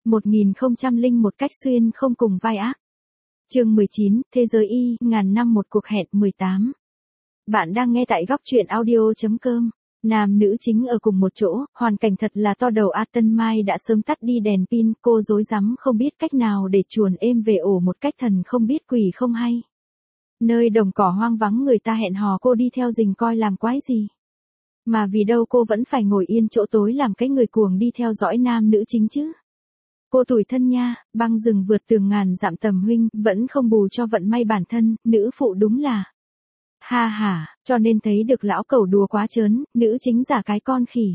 1001 cách xuyên không cùng vai ác. Chương 19, Thế giới y, ngàn năm một cuộc hẹn 18. Bạn đang nghe tại góc truyện audio.com. Nam nữ chính ở cùng một chỗ, hoàn cảnh thật là to đầu a. Tân Mai đã sớm tắt đi đèn pin, cô rối rắm không biết cách nào để chuồn êm về ổ một cách thần không biết quỷ không hay. Nơi đồng cỏ hoang vắng người ta hẹn hò cô đi theo rình coi làm quái gì. Mà vì đâu cô vẫn phải ngồi yên chỗ tối làm cái người cuồng đi theo dõi nam nữ chính chứ. Cô tủi thân nha, băng rừng vượt tường ngàn dặm tầm huynh, vẫn không bù cho vận may bản thân, nữ phụ đúng là. Ha ha, cho nên thấy được lão cẩu đùa quá trớn, nữ chính giả cái con khỉ.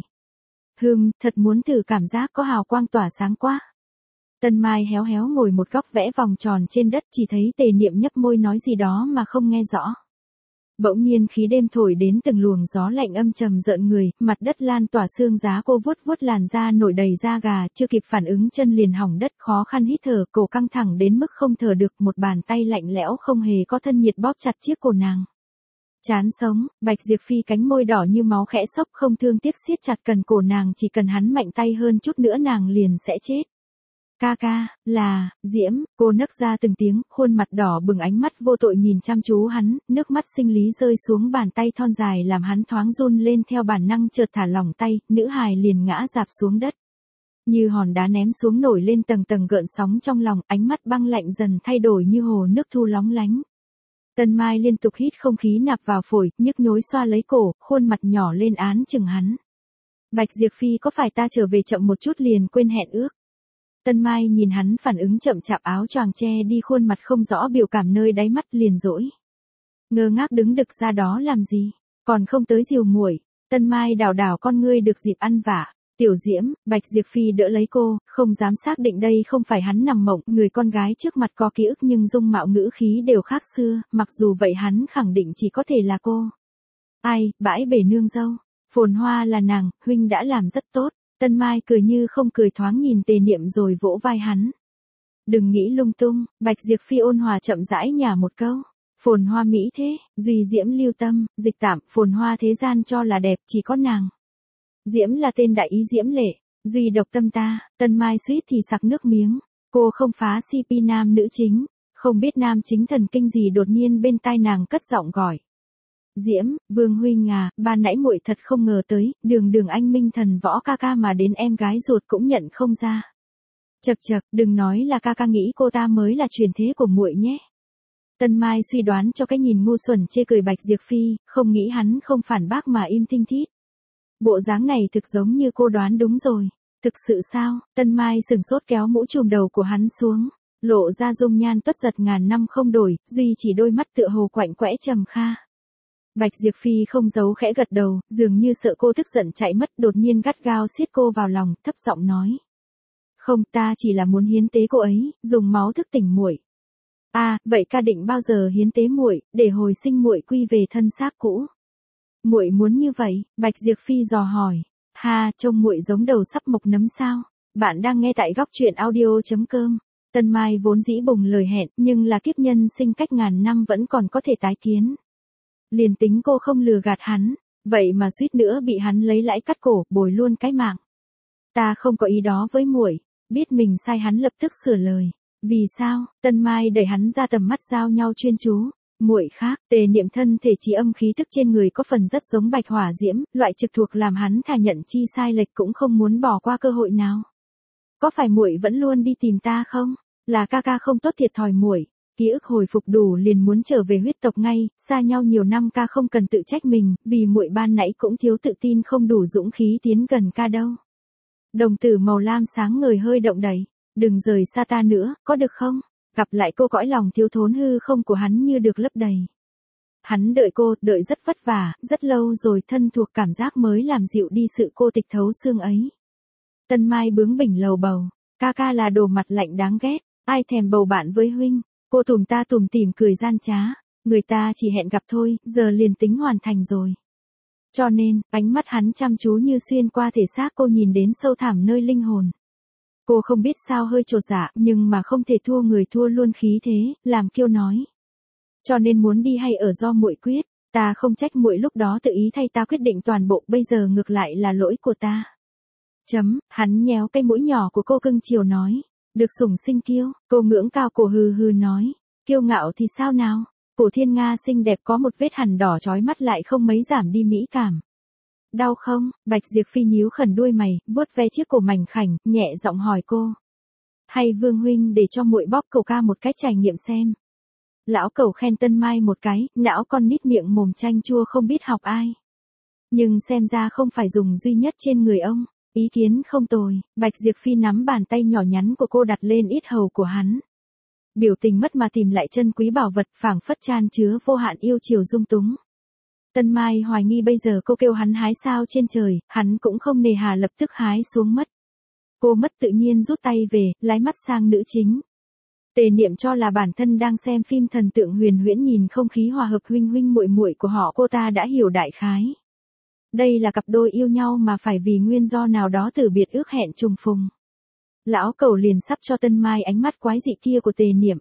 Thật muốn thử cảm giác có hào quang tỏa sáng quá. Tân Mai héo héo ngồi một góc vẽ vòng tròn trên đất, chỉ thấy Tề Niệm nhấp môi nói gì đó mà không nghe rõ. Bỗng nhiên khí đêm thổi đến từng luồng gió lạnh âm trầm rợn người, mặt đất lan tỏa sương giá, cô vuốt vuốt làn da nổi đầy da gà, chưa kịp phản ứng chân liền hỏng đất, khó khăn hít thở, cổ căng thẳng đến mức không thở được, một bàn tay lạnh lẽo không hề có thân nhiệt bóp chặt chiếc cổ nàng. Chán sống, Bạch Diệp Phi cánh môi đỏ như máu khẽ xốc không thương tiếc siết chặt cần cổ nàng, chỉ cần hắn mạnh tay hơn chút nữa nàng liền sẽ chết. Ca ca, là, Diễm, cô nấc ra từng tiếng, khuôn mặt đỏ bừng ánh mắt vô tội nhìn chăm chú hắn, nước mắt sinh lý rơi xuống bàn tay thon dài làm hắn thoáng run lên theo bản năng chợt thả lỏng tay, nữ hài liền ngã rạp xuống đất. Như hòn đá ném xuống nổi lên tầng tầng gợn sóng trong lòng, ánh mắt băng lạnh dần thay đổi như hồ nước thu lóng lánh. Tân Mai liên tục hít không khí nạp vào phổi, nhức nhối xoa lấy cổ, khuôn mặt nhỏ lên án chừng hắn. Bạch Diệp Phi có phải ta trở về chậm một chút liền quên hẹn ước? Tân Mai nhìn hắn phản ứng chậm chạp áo choàng che đi khuôn mặt không rõ biểu cảm nơi đáy mắt liền dỗi. Ngơ ngác đứng đực ra đó làm gì, còn không tới dìu muội. Tân Mai đảo đảo con ngươi được dịp ăn vạ. Tiểu Diễm, Bạch Diệp Phi đỡ lấy cô, không dám xác định đây không phải hắn nằm mộng, người con gái trước mặt có ký ức nhưng dung mạo ngữ khí đều khác xưa, mặc dù vậy hắn khẳng định chỉ có thể là cô. Ai, bãi bể nương dâu, Phồn Hoa là nàng, huynh đã làm rất tốt. Tân Mai cười như không cười thoáng nhìn Tề Niệm rồi vỗ vai hắn. Đừng nghĩ lung tung, Bạch Diệp Phi ôn hòa chậm rãi nhả một câu. Phồn Hoa mỹ thế, Duy Diễm lưu tâm, dịch tạm, Phồn Hoa thế gian cho là đẹp chỉ có nàng. Diễm là tên đại ý Diễm lệ, Duy độc tâm ta. Tân Mai suýt thì sặc nước miếng. Cô không phá CP nam nữ chính, không biết nam chính thần kinh gì đột nhiên bên tai nàng cất giọng gọi. Diễm, Vương huynh à, ban nãy muội thật không ngờ tới, đường anh minh thần võ ca ca mà đến em gái ruột cũng nhận không ra. Chậc chậc, đừng nói là ca ca nghĩ cô ta mới là truyền thế của muội nhé. Tân Mai suy đoán cho cái nhìn ngu xuẩn chê cười Bạch Diệp Phi, không nghĩ hắn không phản bác mà im thinh thít. Bộ dáng này thực giống như cô đoán đúng rồi. Thực sự sao? Tân Mai sừng sốt kéo mũ trùm đầu của hắn xuống, lộ ra dung nhan tuất giật ngàn năm không đổi, duy chỉ đôi mắt tựa hồ quạnh quẽ trầm kha. Bạch Diệp Phi không giấu khẽ gật đầu, dường như sợ cô tức giận chạy mất, đột nhiên gắt gao siết cô vào lòng, thấp giọng nói. Không, ta chỉ là muốn hiến tế cô ấy, dùng máu thức tỉnh muội. À, vậy ca định bao giờ hiến tế muội, để hồi sinh muội quy về thân xác cũ? Muội muốn như vậy? Bạch Diệp Phi dò hỏi. Ha, trông muội giống đầu sắp mộc nấm sao? Bạn đang nghe tại góc truyện audio.com. Tân Mai vốn dĩ bùng lời hẹn, nhưng là kiếp nhân sinh cách ngàn năm vẫn còn có thể tái kiến. Liền tính cô không lừa gạt hắn, vậy mà suýt nữa bị hắn lấy lãi cắt cổ, bồi luôn cái mạng. Ta không có ý đó với muội. Biết mình sai hắn lập tức sửa lời. Vì sao? Tân Mai đẩy hắn ra tầm mắt giao nhau chuyên chú. Muội khác, Tề Niệm thân thể trí âm khí tức trên người có phần rất giống Bạch Hỏa Diễm, loại trực thuộc làm hắn thà nhận chi sai lệch cũng không muốn bỏ qua cơ hội nào. Có phải muội vẫn luôn đi tìm ta không? Là ca ca không tốt thiệt thòi muội. Ký ức hồi phục đủ liền muốn trở về huyết tộc ngay, xa nhau nhiều năm ca không cần tự trách mình, vì muội ban nãy cũng thiếu tự tin không đủ dũng khí tiến gần ca đâu. Đồng tử màu lam sáng ngời hơi động đẩy, đừng rời xa ta nữa, có được không? Gặp lại cô cõi lòng thiếu thốn hư không của hắn như được lấp đầy. Hắn đợi cô, đợi rất vất vả, rất lâu rồi thân thuộc cảm giác mới làm dịu đi sự cô tịch thấu xương ấy. Tân Mai bướng bỉnh lầu bầu, ca ca là đồ mặt lạnh đáng ghét, ai thèm bầu bạn với huynh. Cô tủm ta tủm tỉm cười gian trá, người ta chỉ hẹn gặp thôi, giờ liền tính hoàn thành rồi. Cho nên, ánh mắt hắn chăm chú như xuyên qua thể xác cô nhìn đến sâu thẳm nơi linh hồn. Cô không biết sao hơi chột dạ, nhưng mà không thể thua người thua luôn khí thế, làm kiêu nói. Cho nên muốn đi hay ở do muội quyết, ta không trách muội lúc đó tự ý thay ta quyết định toàn bộ, bây giờ ngược lại là lỗi của ta. Hắn nhéo cái mũi nhỏ của cô cưng chiều nói. Được sủng sinh kiêu, cô ngưỡng cao cổ hừ hừ nói. Kiêu ngạo thì sao nào? Cổ Thiên Nga xinh đẹp có một vết hằn đỏ chói mắt lại không mấy giảm đi mỹ cảm. Đau không? Bạch Diệp Phi nhíu khẩn đuôi mày, vuốt ve chiếc cổ mảnh khảnh, nhẹ giọng hỏi cô. Hay Vương huynh để cho muội bóp cổ ca một cách trải nghiệm xem. Lão cẩu khen Tân Mai một cái, não con nít miệng mồm chanh chua không biết học ai. Nhưng xem ra không phải dùng duy nhất trên người ông. Ý kiến không tồi, Bạch Diệp Phi nắm bàn tay nhỏ nhắn của cô đặt lên yết hầu của hắn. Biểu tình mất mà tìm lại chân quý bảo vật phảng phất chan chứa vô hạn yêu chiều dung túng. Tân Mai hoài nghi bây giờ cô kêu hắn hái sao trên trời, hắn cũng không nề hà lập tức hái xuống mất. Cô mất tự nhiên rút tay về, lái mắt sang nữ chính. Tề Niệm cho là bản thân đang xem phim thần tượng huyền huyễn, nhìn không khí hòa hợp huynh huynh muội muội của họ, cô ta đã hiểu đại khái. Đây là cặp đôi yêu nhau mà phải vì nguyên do nào đó từ biệt ước hẹn trùng phùng. Lão cẩu liền sắp cho Tân Mai ánh mắt quái dị kia của Tề Niệm.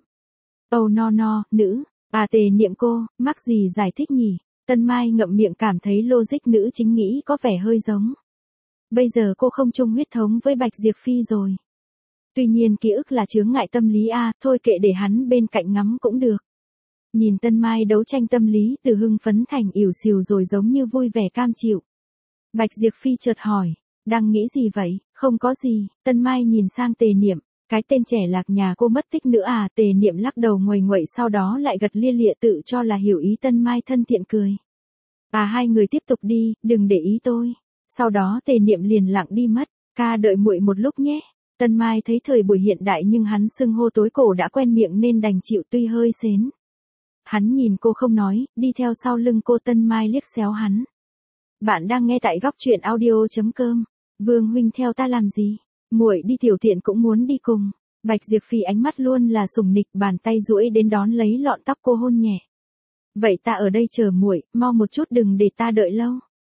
Nữ, Tề Niệm cô, mắc gì giải thích nhỉ? Tân Mai ngậm miệng cảm thấy logic nữ chính nghĩ có vẻ hơi giống. Bây giờ cô không chung huyết thống với Bạch Diệp Phi rồi. Tuy nhiên ký ức là chướng ngại tâm lý thôi kệ để hắn bên cạnh ngắm cũng được. Nhìn Tân Mai đấu tranh tâm lý từ hưng phấn thành ỉu xìu rồi giống như vui vẻ cam chịu. Bạch Diệp Phi chợt hỏi, đang nghĩ gì vậy? Không có gì, Tân Mai nhìn sang Tề Niệm, cái tên trẻ lạc nhà cô mất tích nữa à? Tề Niệm lắc đầu nguầy nguậy sau đó lại gật lia lịa tự cho là hiểu ý. Tân Mai thân thiện cười. Hai người tiếp tục đi, đừng để ý tôi. Sau đó Tề Niệm liền lặng đi mất, ca đợi muội một lúc nhé. Tân Mai thấy thời buổi hiện đại nhưng hắn xưng hô tối cổ đã quen miệng nên đành chịu tuy hơi xến. Hắn nhìn cô không nói, đi theo sau lưng cô. Tân Mai liếc xéo hắn. Bạn đang nghe tại góc truyện audio.com. Vương huynh theo ta làm gì? Muội đi tiểu tiện cũng muốn đi cùng. Bạch Diệp Phi ánh mắt luôn là sủng nịch, bàn tay duỗi đến đón lấy lọn tóc cô hôn nhẹ. Vậy ta ở đây chờ muội, mau một chút đừng để ta đợi lâu.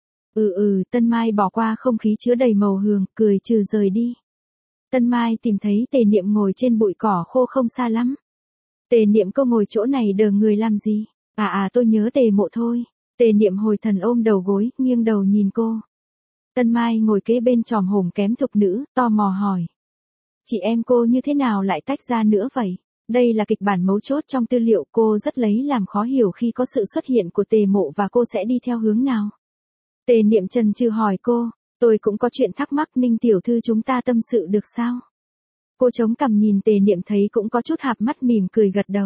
Tân Mai bỏ qua không khí chứa đầy màu hường, cười trừ rời đi. Tân Mai tìm thấy Tề Niệm ngồi trên bụi cỏ khô không xa lắm. Tề Niệm cô ngồi chỗ này đờ người làm gì? Tôi nhớ Tề Mộ thôi. Tề Niệm hồi thần ôm đầu gối, nghiêng đầu nhìn cô. Tân Mai ngồi kế bên tròm hổm kém thục nữ, tò mò hỏi. Chị em cô như thế nào lại tách ra nữa vậy? Đây là kịch bản mấu chốt trong tư liệu, cô rất lấy làm khó hiểu khi có sự xuất hiện của Tề Mộ và cô sẽ đi theo hướng nào. Tề Niệm chần chừ hỏi cô, tôi cũng có chuyện thắc mắc. Ninh tiểu thư chúng ta tâm sự được sao? Cô chống cằm nhìn Tề Niệm thấy cũng có chút hạp mắt, mỉm cười gật đầu.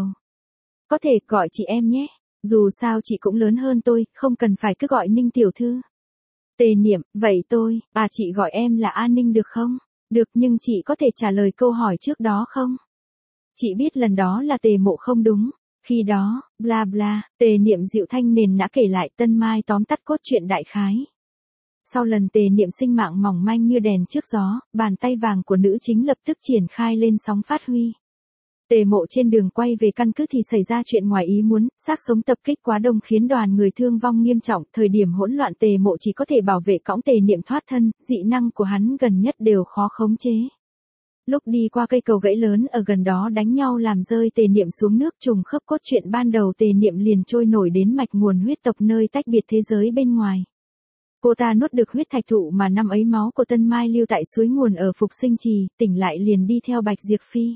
Có thể gọi chị em nhé, dù sao chị cũng lớn hơn tôi, không cần phải cứ gọi Ninh tiểu thư. Tề Niệm, vậy tôi, chị gọi em là A Ninh được không? Được, nhưng chị có thể trả lời câu hỏi trước đó không? Chị biết lần đó là Tề Mộ không đúng. Khi đó, bla bla, Tề Niệm dịu thanh nền nã kể lại. Tân Mai tóm tắt cốt truyện đại khái. Sau lần Tề Niệm sinh mạng mỏng manh như đèn trước gió, bàn tay vàng của nữ chính lập tức triển khai lên sóng phát huy. Tề Mộ trên đường quay về căn cứ thì xảy ra chuyện ngoài ý muốn, xác sống tập kích quá đông khiến đoàn người thương vong nghiêm trọng. Thời điểm hỗn loạn Tề Mộ chỉ có thể bảo vệ cõng Tề Niệm thoát thân, dị năng của hắn gần nhất đều khó khống chế. Lúc đi qua cây cầu gãy lớn ở gần đó đánh nhau làm rơi Tề Niệm xuống nước, trùng khớp cốt truyện ban đầu. Tề Niệm liền trôi nổi đến mạch nguồn huyết tộc nơi tách biệt thế giới bên ngoài. Cô ta nuốt được huyết thạch thụ mà năm ấy máu của Tân Mai lưu tại suối nguồn ở Phục Sinh Trì, tỉnh lại liền đi theo Bạch Diệp Phi.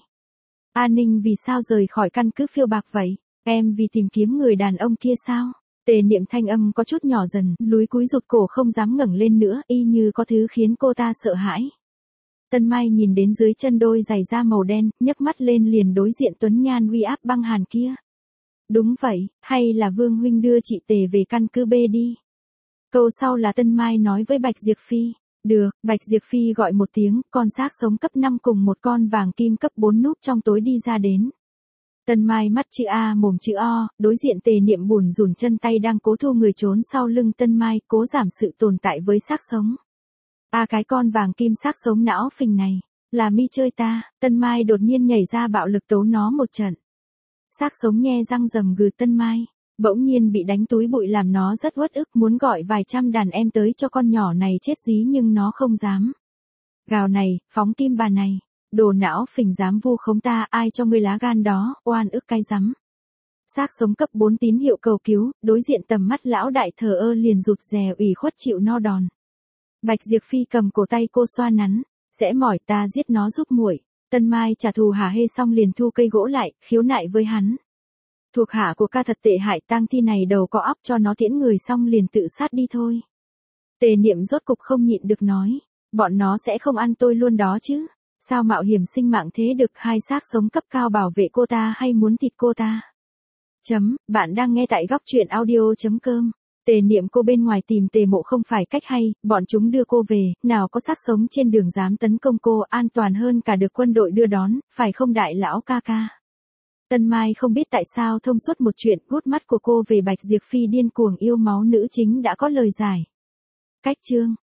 A Ninh vì sao rời khỏi căn cứ phiêu bạc vậy? Em vì tìm kiếm người đàn ông kia sao? Tề Niệm thanh âm có chút nhỏ dần, lúi cúi rụt cổ không dám ngẩng lên nữa, y như có thứ khiến cô ta sợ hãi. Tân Mai nhìn đến dưới chân đôi giày da màu đen, nhấc mắt lên liền đối diện tuấn nhan uy áp băng hàn kia. Đúng vậy, hay là Vương huynh đưa chị Tề về căn cứ B đi? Câu sau là Tân Mai nói với Bạch Diệp Phi. Được, Bạch Diệp Phi gọi một tiếng, con xác sống cấp 5 cùng một con vàng kim cấp 4 núp trong tối đi ra đến. Tân Mai mắt chữ A mồm chữ O, đối diện Tề Niệm bủn rủn chân tay đang cố thu người trốn sau lưng Tân Mai, cố giảm sự tồn tại với xác sống. Cái con vàng kim xác sống não phình này, là mi chơi ta. Tân Mai đột nhiên nhảy ra bạo lực tấu nó một trận. Xác sống nhe răng rầm gừ Tân Mai. Bỗng nhiên bị đánh túi bụi làm nó rất uất ức, muốn gọi vài trăm đàn em tới cho con nhỏ này chết dí nhưng nó không dám. Gào này, phóng kim bà này, đồ não phình dám vu khống ta, ai cho ngươi lá gan đó, oan ức cái rắm. Xác sống cấp 4 tín hiệu cầu cứu, đối diện tầm mắt lão đại thờ ơ liền rụt rè ủy khuất chịu no đòn. Bạch Diệp Phi cầm cổ tay cô xoa nắn, dễ mỏi ta giết nó giúp muội. Tân Mai trả thù hả hê xong liền thu cây gỗ lại, khiếu nại với hắn. Thuộc hạ của ca thật tệ hại, tang thi này đầu có óc, cho nó tiễn người xong liền tự sát đi thôi. Tề Niệm rốt cục không nhịn được nói, bọn nó sẽ không ăn tôi luôn đó chứ. Sao mạo hiểm sinh mạng thế được, hai xác sống cấp cao bảo vệ cô ta hay muốn thịt cô ta? Bạn đang nghe tại góc truyện audio.com. Tề Niệm cô bên ngoài tìm Tề Mộ không phải cách hay, bọn chúng đưa cô về, nào có xác sống trên đường dám tấn công cô, an toàn hơn cả được quân đội đưa đón, phải không đại lão ca ca? Tân Mai không biết tại sao thông suốt một chuyện, gút mắt của cô về Bạch Diệp Phi điên cuồng yêu máu nữ chính đã có lời giải. Cách chương